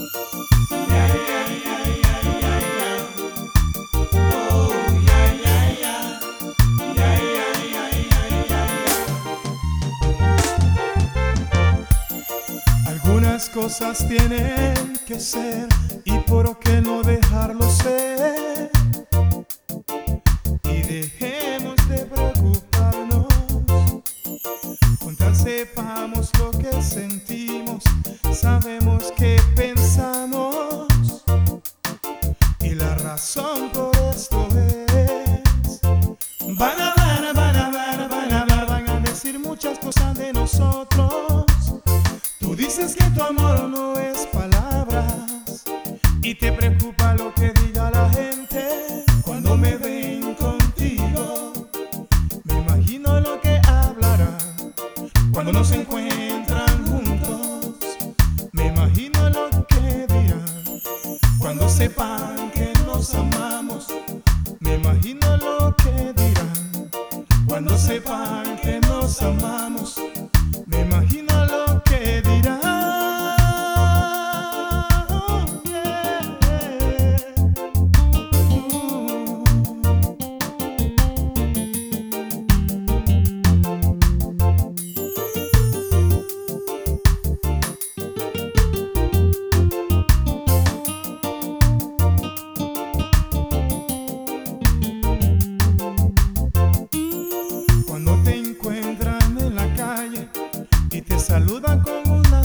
Algunas cosas tienen que ser y por qué no dejarlo ser. Y dejemos de preocuparnos, con tal sepamos lo que sentimos, sabemos que pensamos. Y la razón por esto es, van a decir muchas cosas de nosotros. Tú dices que tu amor no es palabras y te preocupa lo que diga la gente cuando me ven contigo. Me imagino lo que hablarán cuando nos encuentran juntos. Me imagino lo que dirán cuando sepan que nos amamos. Me imagino lo que dirán cuando sepan que nos amamos. Me imagino lo que dirán. Cuando te encuentran en la calle y te saludan con una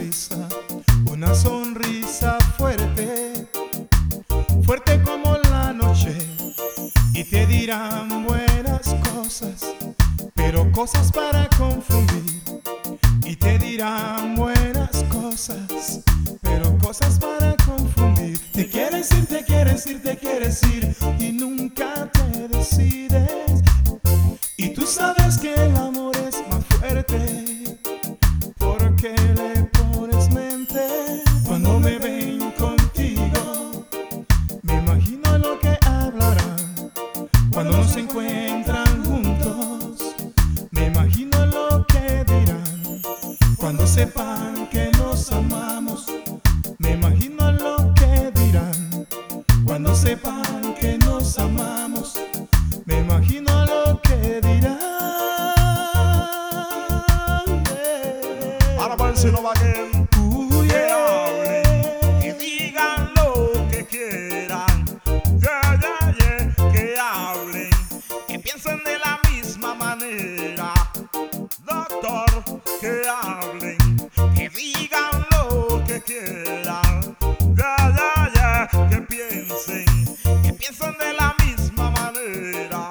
sonrisa fuerte, fuerte como la noche, y te dirán buenas cosas, pero cosas para confundir. Y te dirán buenas cosas, pero cosas para confundir. Te quieres ir, te quieres ir, te quieres ir y nunca te decides. Y tú sabes que el amor es más fuerte porque le pones mente. Cuando me ven contigo, me imagino lo que hablarán cuando nos encuentran juntos. Me imagino lo que dirán cuando sepan que nos amamos. Me imagino lo que dirán cuando sepan que nos amamos. Me imagino lo que dirán. Ahora para el sino Baguén, que hablen, que digan lo que quieran. Que hablen, que piensen de la misma manera. Doctor, que hablen, que digan lo que quieran. Que piensen de la misma manera.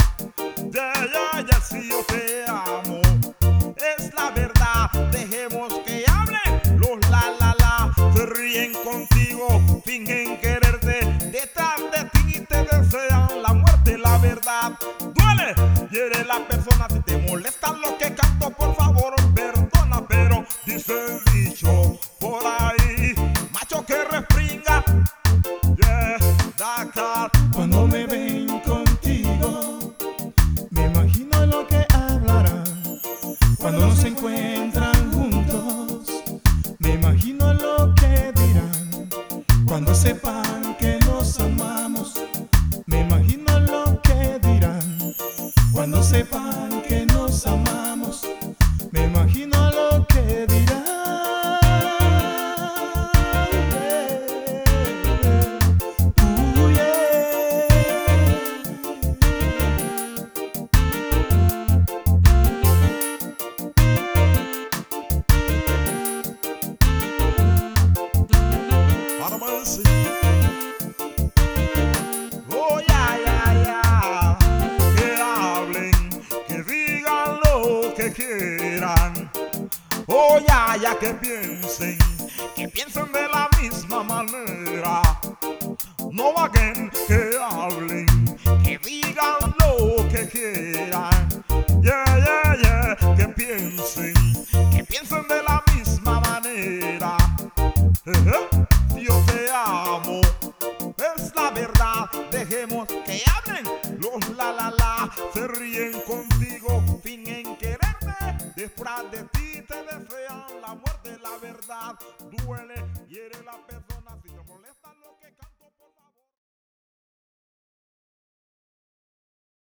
Si yo te amo, es la verdad. Dejemos que hablen los la. Se ríen contigo, fingen quererte. Detrás de ti te desean la muerte. La verdad duele, hiere la persona. Si te molesta lo que canto, por favor, perdona. Pero dice el dicho por ahí, macho que respringa, Dakar. Cuando me ven contigo, me imagino lo que hablarán cuando nos encuentran juntos. Me imagino lo que dirán cuando sepan que nos amamos. Me imagino lo que dirán cuando sepan que nos amamos. Me imagino lo que dirán. Oh, que hablen, que digan lo que quieran. Oh, que piensen de la misma manera. No Baguén, que hablen, que digan lo que quieran. Que piensen de la misma manera. Yo te amo, es la verdad. Dejemos que hablen los la. Se ríen contigo, fingen quererte. Detrás de ti te desean la muerte. La verdad duele, hiere.